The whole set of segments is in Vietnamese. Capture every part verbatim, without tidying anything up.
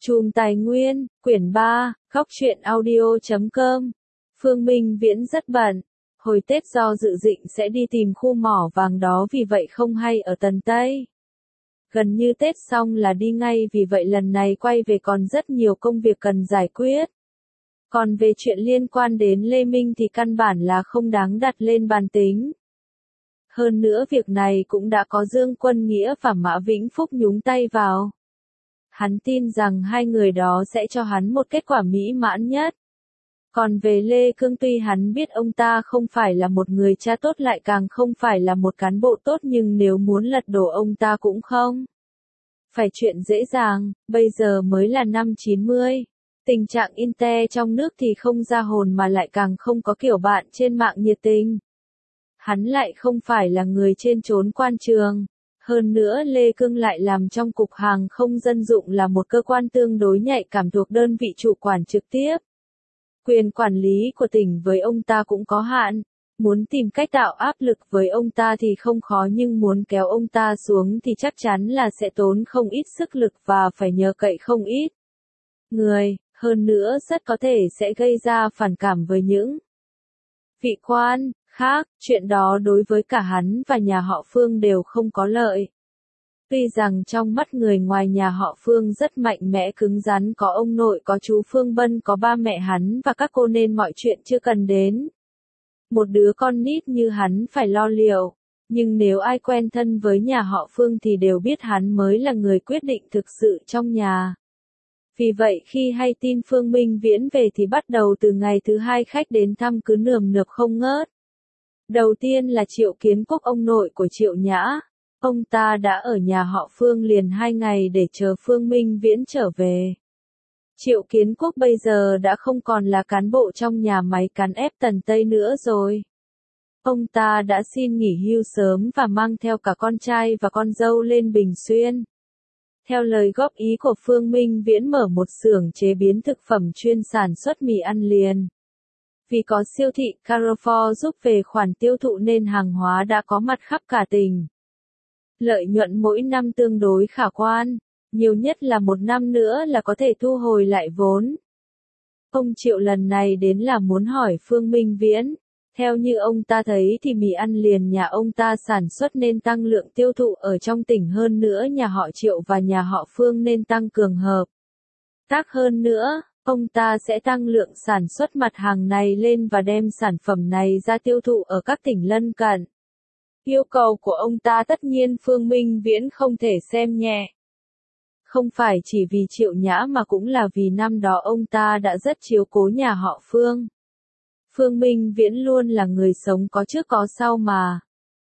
Chùm Tài Nguyên, quyển ba, góc truyện audio chấm com. Phương Minh Viễn rất bận. Hồi Tết do dự định sẽ đi tìm khu mỏ vàng đó vì vậy không hay ở Tần Tây. Gần như Tết xong là đi ngay vì vậy lần này quay về còn rất nhiều công việc cần giải quyết. Còn về chuyện liên quan đến Lê Minh thì căn bản là không đáng đặt lên bàn tính. Hơn nữa việc này cũng đã có Dương Quân Nghĩa và Mã Vĩnh Phúc nhúng tay vào. Hắn tin rằng hai người đó sẽ cho hắn một kết quả mỹ mãn nhất. Còn về Lê Cương tuy hắn biết ông ta không phải là một người cha tốt lại càng không phải là một cán bộ tốt nhưng nếu muốn lật đổ ông ta cũng không phải chuyện dễ dàng, bây giờ mới là năm chín mươi. Tình trạng Inter trong nước thì không ra hồn mà lại càng không có kiểu bạn trên mạng nhiệt tình. Hắn lại không phải là người trên trốn quan trường. Hơn nữa Lê Cương lại làm trong Cục Hàng không Dân dụng là một cơ quan tương đối nhạy cảm thuộc đơn vị chủ quản trực tiếp. Quyền quản lý của tỉnh với ông ta cũng có hạn. Muốn tìm cách tạo áp lực với ông ta thì không khó nhưng muốn kéo ông ta xuống thì chắc chắn là sẽ tốn không ít sức lực và phải nhờ cậy không ít người. Hơn nữa rất có thể sẽ gây ra phản cảm với những vị quan khác, chuyện đó đối với cả hắn và nhà họ Phương đều không có lợi. Tuy rằng trong mắt người ngoài nhà họ Phương rất mạnh mẽ cứng rắn, có ông nội có chú Phương Bân có ba mẹ hắn và các cô nên mọi chuyện chưa cần đến một đứa con nít như hắn phải lo liệu. Nhưng nếu ai quen thân với nhà họ Phương thì đều biết hắn mới là người quyết định thực sự trong nhà. Vì vậy khi hay tin Phương Minh Viễn về thì bắt đầu từ ngày thứ hai khách đến thăm cứ nườm nượp không ngớt. Đầu tiên là Triệu Kiến Quốc, ông nội của Triệu Nhã. Ông ta đã ở nhà họ Phương liền hai ngày để chờ Phương Minh Viễn trở về. Triệu Kiến Quốc bây giờ đã không còn là cán bộ trong nhà máy cán ép Tần Tây nữa rồi. Ông ta đã xin nghỉ hưu sớm và mang theo cả con trai và con dâu lên Bình Xuyên. Theo lời góp ý của Phương Minh Viễn mở một xưởng chế biến thực phẩm chuyên sản xuất mì ăn liền. Vì có siêu thị Carrefour giúp về khoản tiêu thụ nên hàng hóa đã có mặt khắp cả tỉnh. Lợi nhuận mỗi năm tương đối khả quan, nhiều nhất là một năm nữa là có thể thu hồi lại vốn. Ông Triệu lần này đến là muốn hỏi Phương Minh Viễn. Theo như ông ta thấy thì mì ăn liền nhà ông ta sản xuất nên tăng lượng tiêu thụ ở trong tỉnh, hơn nữa nhà họ Triệu và nhà họ Phương nên tăng cường hợp tác hơn nữa. Ông ta sẽ tăng lượng sản xuất mặt hàng này lên và đem sản phẩm này ra tiêu thụ ở các tỉnh lân cận. Yêu cầu của ông ta tất nhiên Phương Minh Viễn không thể xem nhẹ. Không phải chỉ vì Triệu Nhã mà cũng là vì năm đó ông ta đã rất chiếu cố nhà họ Phương. Phương Minh Viễn luôn là người sống có trước có sau mà.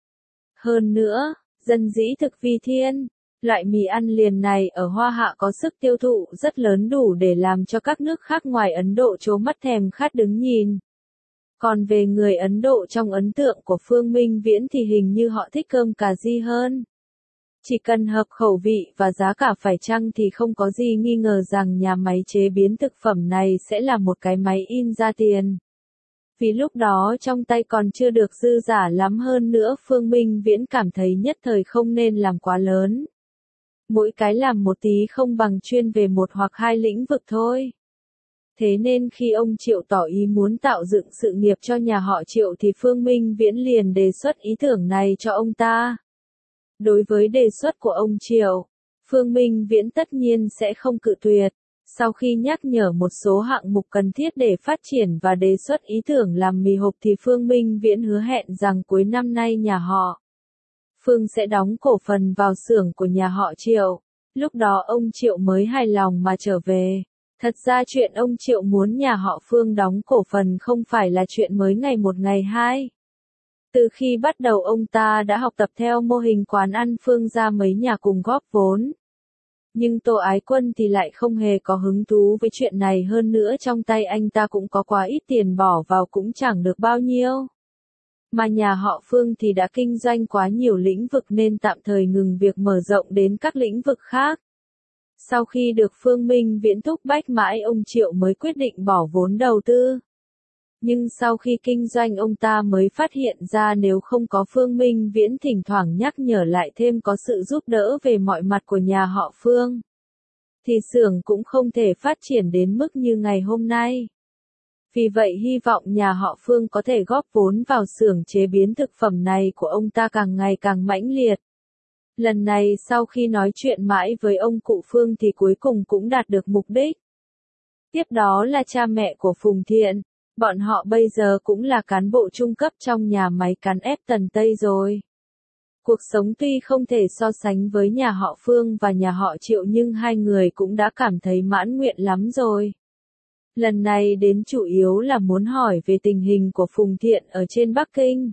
Hơn nữa, dân dĩ thực vi thiên. Loại mì ăn liền này ở Hoa Hạ có sức tiêu thụ rất lớn, đủ để làm cho các nước khác ngoài Ấn Độ trố mắt thèm khát đứng nhìn. Còn về người Ấn Độ trong ấn tượng của Phương Minh Viễn thì hình như họ thích cơm cà ri hơn. Chỉ cần hợp khẩu vị và giá cả phải chăng thì không có gì nghi ngờ rằng nhà máy chế biến thực phẩm này sẽ là một cái máy in ra tiền. Vì lúc đó trong tay còn chưa được dư giả lắm, hơn nữa Phương Minh Viễn cảm thấy nhất thời không nên làm quá lớn. Mỗi cái làm một tí không bằng chuyên về một hoặc hai lĩnh vực thôi. Thế nên khi ông Triệu tỏ ý muốn tạo dựng sự nghiệp cho nhà họ Triệu thì Phương Minh Viễn liền đề xuất ý tưởng này cho ông ta. Đối với đề xuất của ông Triệu, Phương Minh Viễn tất nhiên sẽ không cự tuyệt. Sau khi nhắc nhở một số hạng mục cần thiết để phát triển và đề xuất ý tưởng làm mì hộp thì Phương Minh Viễn hứa hẹn rằng cuối năm nay nhà họ Phương sẽ đóng cổ phần vào xưởng của nhà họ Triệu. Lúc đó ông Triệu mới hài lòng mà trở về. Thật ra chuyện ông Triệu muốn nhà họ Phương đóng cổ phần không phải là chuyện mới ngày một ngày hai. Từ khi bắt đầu ông ta đã học tập theo mô hình quán ăn Phương ra mấy nhà cùng góp vốn. Nhưng Tô Ái Quân thì lại không hề có hứng thú với chuyện này, hơn nữa trong tay anh ta cũng có quá ít tiền bỏ vào cũng chẳng được bao nhiêu. Mà nhà họ Phương thì đã kinh doanh quá nhiều lĩnh vực nên tạm thời ngừng việc mở rộng đến các lĩnh vực khác. Sau khi được Phương Minh Viễn thúc bách mãi ông Triệu mới quyết định bỏ vốn đầu tư. Nhưng sau khi kinh doanh ông ta mới phát hiện ra nếu không có Phương Minh Viễn thỉnh thoảng nhắc nhở lại thêm có sự giúp đỡ về mọi mặt của nhà họ Phương, thì xưởng cũng không thể phát triển đến mức như ngày hôm nay. Vì vậy hy vọng nhà họ Phương có thể góp vốn vào xưởng chế biến thực phẩm này của ông ta càng ngày càng mãnh liệt. Lần này sau khi nói chuyện mãi với ông cụ Phương thì cuối cùng cũng đạt được mục đích. Tiếp đó là cha mẹ của Phùng Thiện, bọn họ bây giờ cũng là cán bộ trung cấp trong nhà máy cán ép Tần Tây rồi. Cuộc sống tuy không thể so sánh với nhà họ Phương và nhà họ Triệu nhưng hai người cũng đã cảm thấy mãn nguyện lắm rồi. Lần này đến chủ yếu là muốn hỏi về tình hình của Phùng Thiện ở trên Bắc Kinh.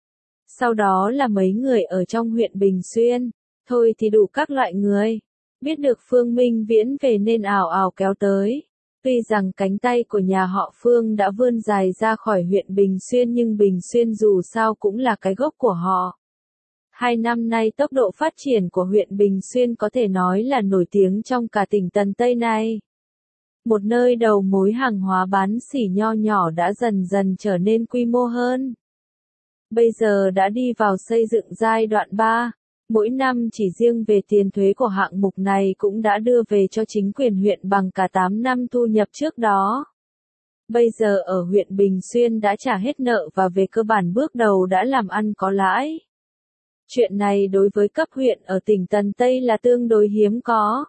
Sau đó là mấy người ở trong huyện Bình Xuyên, thôi thì đủ các loại người. Biết được Phương Minh Viễn về nên ào ào kéo tới. Tuy rằng cánh tay của nhà họ Phương đã vươn dài ra khỏi huyện Bình Xuyên nhưng Bình Xuyên dù sao cũng là cái gốc của họ. Hai năm nay tốc độ phát triển của huyện Bình Xuyên có thể nói là nổi tiếng trong cả tỉnh Tần Tây này. Một nơi đầu mối hàng hóa bán sỉ nho nhỏ đã dần dần trở nên quy mô hơn. Bây giờ đã đi vào xây dựng giai đoạn ba, mỗi năm chỉ riêng về tiền thuế của hạng mục này cũng đã đưa về cho chính quyền huyện bằng cả tám năm thu nhập trước đó. Bây giờ ở huyện Bình Xuyên đã trả hết nợ và về cơ bản bước đầu đã làm ăn có lãi. Chuyện này đối với cấp huyện ở tỉnh Tần Tây là tương đối hiếm có.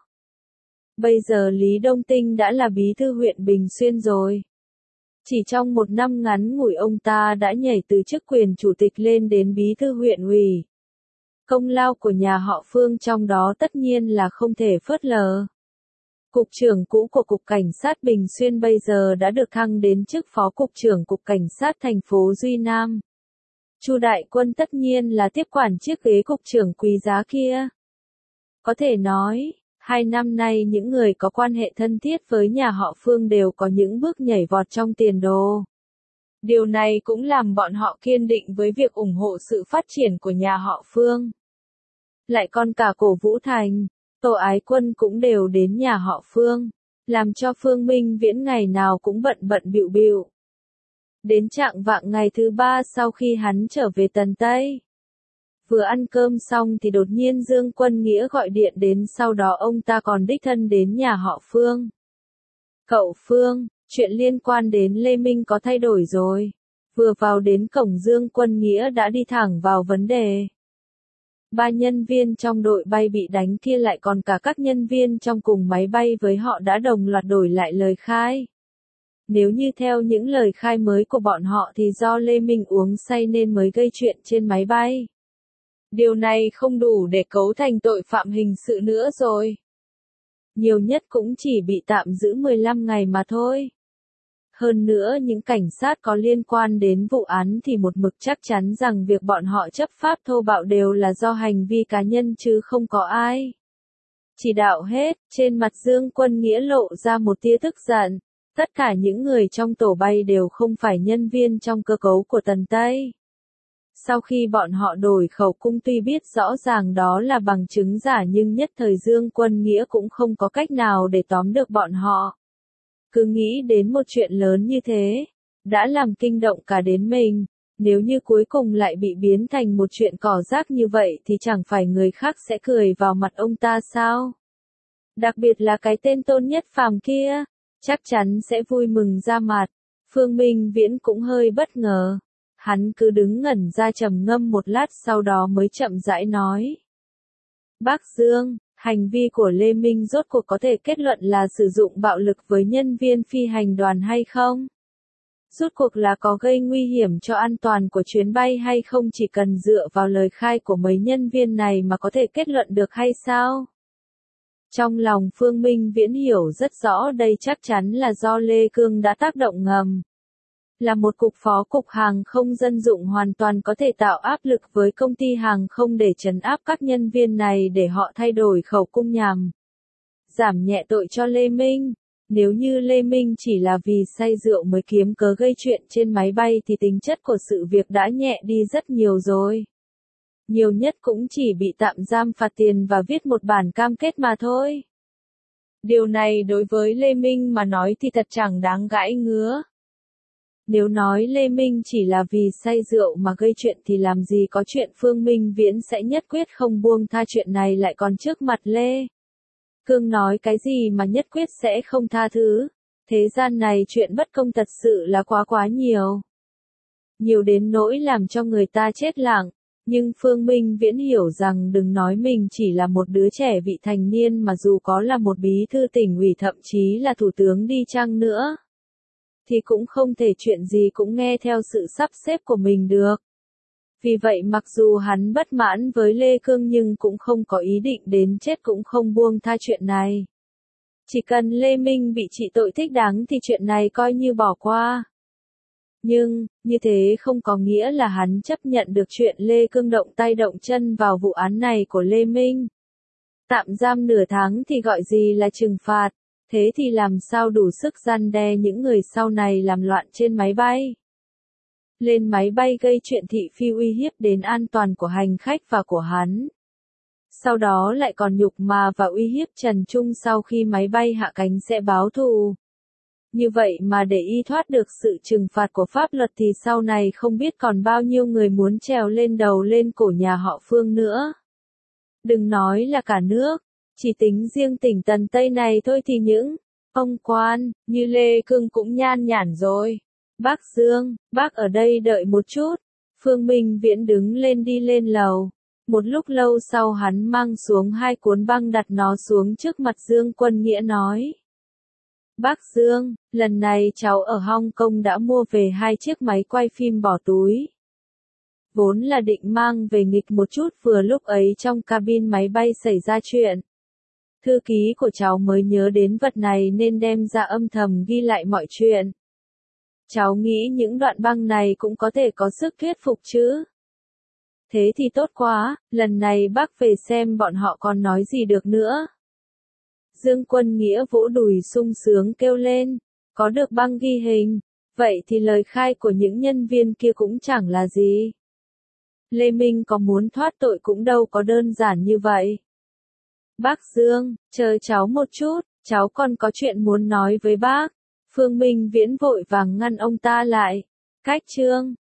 Bây giờ Lý Đông Tinh đã là bí thư huyện Bình Xuyên rồi. Chỉ trong một năm ngắn ngủi ông ta đã nhảy từ chức quyền chủ tịch lên đến bí thư huyện ủy. Công lao của nhà họ Phương trong đó tất nhiên là không thể phớt lờ. Cục trưởng cũ của Cục Cảnh sát Bình Xuyên bây giờ đã được thăng đến chức Phó Cục trưởng Cục Cảnh sát thành phố Duy Nam. Chu Đại Quân tất nhiên là tiếp quản chiếc ghế cục trưởng quý giá kia. Có thể nói, hai năm nay những người có quan hệ thân thiết với nhà họ Phương đều có những bước nhảy vọt trong tiền đồ. Điều này cũng làm bọn họ kiên định với việc ủng hộ sự phát triển của nhà họ Phương. Lại còn cả Cổ Vũ Thành, Tô Ái Quân cũng đều đến nhà họ Phương, làm cho Phương Minh Viễn ngày nào cũng bận bận bịu bịu. Đến trạng vạng ngày thứ ba sau khi hắn trở về Tần Tây. Vừa ăn cơm xong thì đột nhiên Dương Quân Nghĩa gọi điện đến, sau đó ông ta còn đích thân đến nhà họ Phương. Cậu Phương, chuyện liên quan đến Lê Minh có thay đổi rồi. Vừa vào đến cổng Dương Quân Nghĩa đã đi thẳng vào vấn đề. Ba nhân viên trong đội bay bị đánh kia lại còn cả các nhân viên trong cùng máy bay với họ đã đồng loạt đổi lại lời khai. Nếu như theo những lời khai mới của bọn họ thì do Lê Minh uống say nên mới gây chuyện trên máy bay. Điều này không đủ để cấu thành tội phạm hình sự nữa rồi. Nhiều nhất cũng chỉ bị tạm giữ mười lăm ngày mà thôi. Hơn nữa những cảnh sát có liên quan đến vụ án thì một mực chắc chắn rằng việc bọn họ chấp pháp thô bạo đều là do hành vi cá nhân chứ không có ai chỉ đạo hết. Trên mặt Dương Quân Nghĩa lộ ra một tia tức giận. Tất cả những người trong tổ bay đều không phải nhân viên trong cơ cấu của Tần Tây. Sau khi bọn họ đổi khẩu cung tuy biết rõ ràng đó là bằng chứng giả nhưng nhất thời Dương Quân Nghĩa cũng không có cách nào để tóm được bọn họ. Cứ nghĩ đến một chuyện lớn như thế, đã làm kinh động cả đến mình, nếu như cuối cùng lại bị biến thành một chuyện cỏ rác như vậy thì chẳng phải người khác sẽ cười vào mặt ông ta sao? Đặc biệt là cái tên Tôn Nhất Phàm kia, chắc chắn sẽ vui mừng ra mặt. Phương Minh Viễn cũng hơi bất ngờ. Hắn cứ đứng ngẩn ra trầm ngâm một lát sau đó mới chậm rãi nói. Bác Dương, hành vi của Lê Minh rốt cuộc có thể kết luận là sử dụng bạo lực với nhân viên phi hành đoàn hay không? Rốt cuộc là có gây nguy hiểm cho an toàn của chuyến bay hay không, chỉ cần dựa vào lời khai của mấy nhân viên này mà có thể kết luận được hay sao? Trong lòng Phương Minh Viễn hiểu rất rõ đây chắc chắn là do Lê Cương đã tác động ngầm. Là một cục phó cục hàng không dân dụng hoàn toàn có thể tạo áp lực với công ty hàng không để trấn áp các nhân viên này để họ thay đổi khẩu cung nhằm giảm nhẹ tội cho Lê Minh. Nếu như Lê Minh chỉ là vì say rượu mới kiếm cớ gây chuyện trên máy bay thì tính chất của sự việc đã nhẹ đi rất nhiều rồi. Nhiều nhất cũng chỉ bị tạm giam phạt tiền và viết một bản cam kết mà thôi. Điều này đối với Lê Minh mà nói thì thật chẳng đáng gãi ngứa. Nếu nói Lê Minh chỉ là vì say rượu mà gây chuyện thì làm gì có chuyện Phương Minh Viễn sẽ nhất quyết không buông tha chuyện này lại còn trước mặt Lê Cương nói cái gì mà nhất quyết sẽ không tha thứ. Thế gian này chuyện bất công thật sự là quá quá nhiều. Nhiều đến nỗi làm cho người ta chết lặng. Nhưng Phương Minh Viễn hiểu rằng đừng nói mình chỉ là một đứa trẻ vị thành niên mà dù có là một bí thư tỉnh ủy thậm chí là thủ tướng đi chăng nữa, thì cũng không thể chuyện gì cũng nghe theo sự sắp xếp của mình được. Vì vậy mặc dù hắn bất mãn với Lê Cương nhưng cũng không có ý định đến chết cũng không buông tha chuyện này. Chỉ cần Lê Minh bị trị tội thích đáng thì chuyện này coi như bỏ qua. Nhưng, như thế không có nghĩa là hắn chấp nhận được chuyện Lê Cương động tay động chân vào vụ án này của Lê Minh. Tạm giam nửa tháng thì gọi gì là trừng phạt, thế thì làm sao đủ sức răn đe những người sau này làm loạn trên máy bay. Lên máy bay gây chuyện thị phi uy hiếp đến an toàn của hành khách và của hắn. Sau đó lại còn nhục mạ và uy hiếp Trần Trung sau khi máy bay hạ cánh sẽ báo thù. Như vậy mà để y thoát được sự trừng phạt của pháp luật thì sau này không biết còn bao nhiêu người muốn trèo lên đầu lên cổ nhà họ Phương nữa. Đừng nói là cả nước, chỉ tính riêng tỉnh Tần Tây này thôi thì những ông quan như Lê Cương cũng nhan nhản rồi. Bác Dương, bác ở đây đợi một chút. Phương Minh Viễn đứng lên đi lên lầu. Một lúc lâu sau hắn mang xuống hai cuốn băng đặt nó xuống trước mặt Dương Quân Nghĩa nói. Bác Dương, lần này cháu ở Hong Kong đã mua về hai chiếc máy quay phim bỏ túi. Vốn là định mang về nghịch một chút vừa lúc ấy trong cabin máy bay xảy ra chuyện. Thư ký của cháu mới nhớ đến vật này nên đem ra âm thầm ghi lại mọi chuyện. Cháu nghĩ những đoạn băng này cũng có thể có sức thuyết phục chứ. Thế thì tốt quá, lần này bác về xem bọn họ còn nói gì được nữa. Dương Quân Nghĩa vỗ đùi sung sướng kêu lên, có được băng ghi hình, vậy thì lời khai của những nhân viên kia cũng chẳng là gì. Lê Minh có muốn thoát tội cũng đâu có đơn giản như vậy. Bác Dương, chờ cháu một chút, cháu còn có chuyện muốn nói với bác. Phương Minh Viễn vội vàng ngăn ông ta lại. Cách chương